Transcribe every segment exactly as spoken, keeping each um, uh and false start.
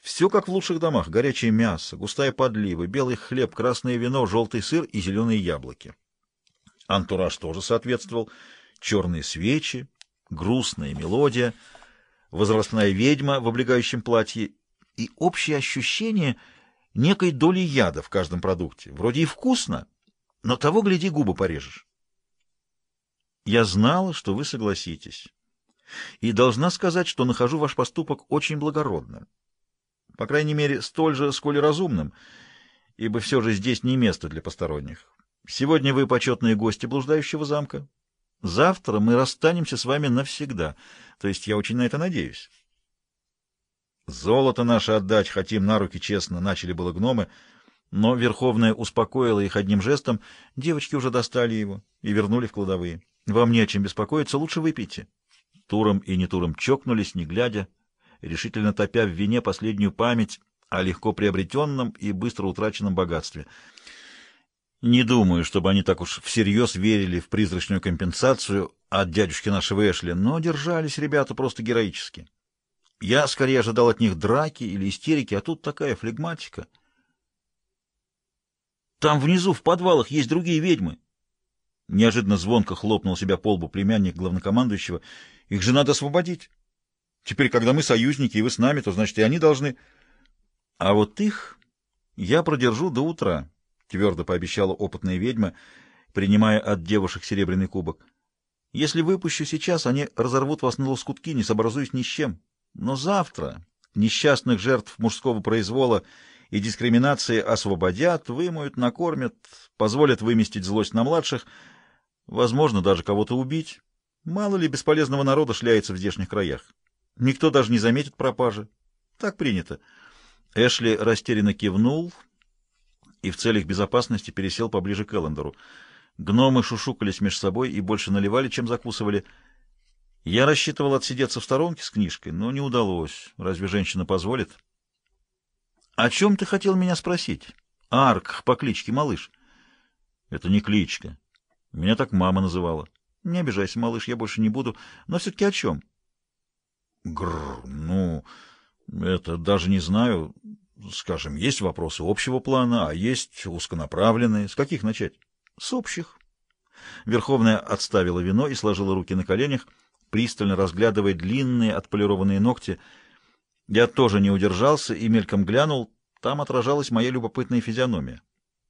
Все как в лучших домах: горячее мясо, густая подлива, белый хлеб, красное вино, желтый сыр и зеленые яблоки. Антураж тоже соответствовал: черные свечи, грустная мелодия, возрастная ведьма в облегающем платье и общее ощущение некой доли яда в каждом продукте. Вроде и вкусно, но того, гляди, губы порежешь. Я знала, что вы согласитесь, и должна сказать, что нахожу ваш поступок очень благородным. По крайней мере, столь же, сколь и разумным, ибо все же здесь не место для посторонних. Сегодня вы почетные гости блуждающего замка. Завтра мы расстанемся с вами навсегда, то есть я очень на это надеюсь. Золото наше отдать хотим на руки честно, начали было гномы, но Верховная успокоила их одним жестом. Девочки уже достали его и вернули в кладовые. Вам не о чем беспокоиться, лучше выпейте. Туром и Нетуром чокнулись, не глядя, решительно топя в вине последнюю память о легко приобретенном и быстро утраченном богатстве. Не думаю, чтобы они так уж всерьез верили в призрачную компенсацию от дядюшки нашего Эшли, но держались ребята просто героически. Я скорее ожидал от них драки или истерики, а тут такая флегматика. Там внизу, в подвалах, есть другие ведьмы. Неожиданно звонко хлопнул себя по лбу племянник главнокомандующего. Их же надо освободить. Теперь, когда мы союзники, и вы с нами, то, значит, и они должны... А вот их я продержу до утра, — твердо пообещала опытная ведьма, принимая от девушек серебряный кубок. Если выпущу сейчас, они разорвут вас на лоскутки, не сообразуюсь ни с чем. Но завтра несчастных жертв мужского произвола и дискриминации освободят, вымоют, накормят, позволят выместить злость на младших, возможно, даже кого-то убить. Мало ли бесполезного народа шляется в здешних краях. Никто даже не заметит пропажи. Так принято. Эшли растерянно кивнул и в целях безопасности пересел поближе к Эллендеру. Гномы шушукались между собой и больше наливали, чем закусывали. Я рассчитывал отсидеться в сторонке с книжкой, но не удалось. Разве женщина позволит? — О чем ты хотел меня спросить? — Арк по кличке Малыш. — Это не кличка. Меня так мама называла. — Не обижайся, малыш, я больше не буду. Но все-таки о чем? — Гррр, ну, это даже не знаю. Скажем, есть вопросы общего плана, а есть узконаправленные. С каких начать? — С общих. Верховная отставила вино и сложила руки на коленях, пристально разглядывая длинные отполированные ногти. Я тоже не удержался и мельком глянул. Там отражалась моя любопытная физиономия.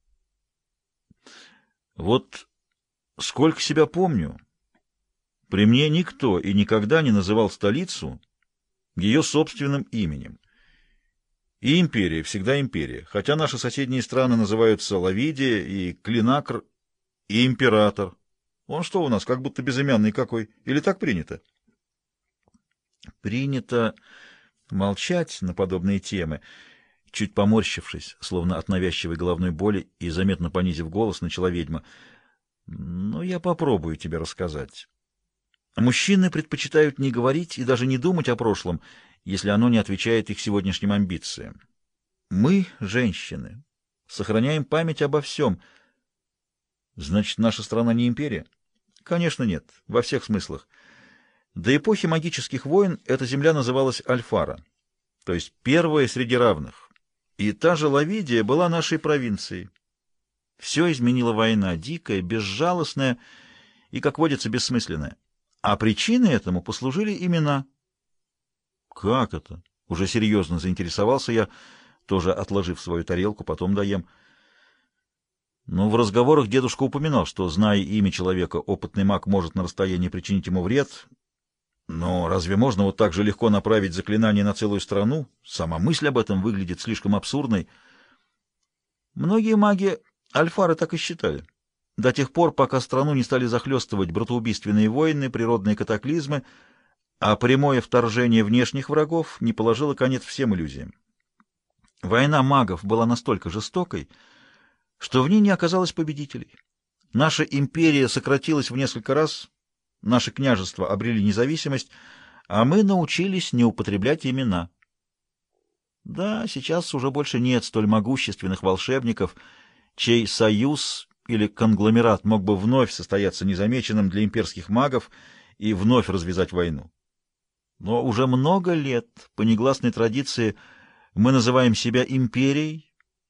Вот сколько себя помню, при мне никто и никогда не называл столицу ее собственным именем. И империя всегда империя, хотя наши соседние страны называются Лавидия и Клинакр, и император. Он что у нас, как будто безымянный какой? Или так принято? Принято молчать на подобные темы. Чуть поморщившись, словно от навязчивой головной боли, и заметно понизив голос, начала ведьма. Но я попробую тебе рассказать. Мужчины предпочитают не говорить и даже не думать о прошлом, если оно не отвечает их сегодняшним амбициям. Мы, женщины, сохраняем память обо всем. Значит, наша страна не империя? Конечно, нет, во всех смыслах. До эпохи магических войн эта земля называлась Альфара, то есть первая среди равных. И та же Лавидия была нашей провинцией. Все изменила война, дикая, безжалостная и, как водится, бессмысленная. А причиной этому послужили имена. Как это? Уже серьезно заинтересовался я, тоже отложив свою тарелку, потом доем. Но в разговорах дедушка упоминал, что, зная имя человека, опытный маг может на расстоянии причинить ему вред. Но разве можно вот так же легко направить заклинание на целую страну? Сама мысль об этом выглядит слишком абсурдной. Многие маги Альфары так и считали. До тех пор, пока страну не стали захлестывать братоубийственные войны, природные катаклизмы, а прямое вторжение внешних врагов не положило конец всем иллюзиям. Война магов была настолько жестокой, что в ней не оказалось победителей. Наша империя сократилась в несколько раз, наши княжества обрели независимость, а мы научились не употреблять имена. Да, сейчас уже больше нет столь могущественных волшебников, чей союз или конгломерат мог бы вновь состояться незамеченным для имперских магов и вновь развязать войну. Но уже много лет, по негласной традиции, Мы называем себя империей,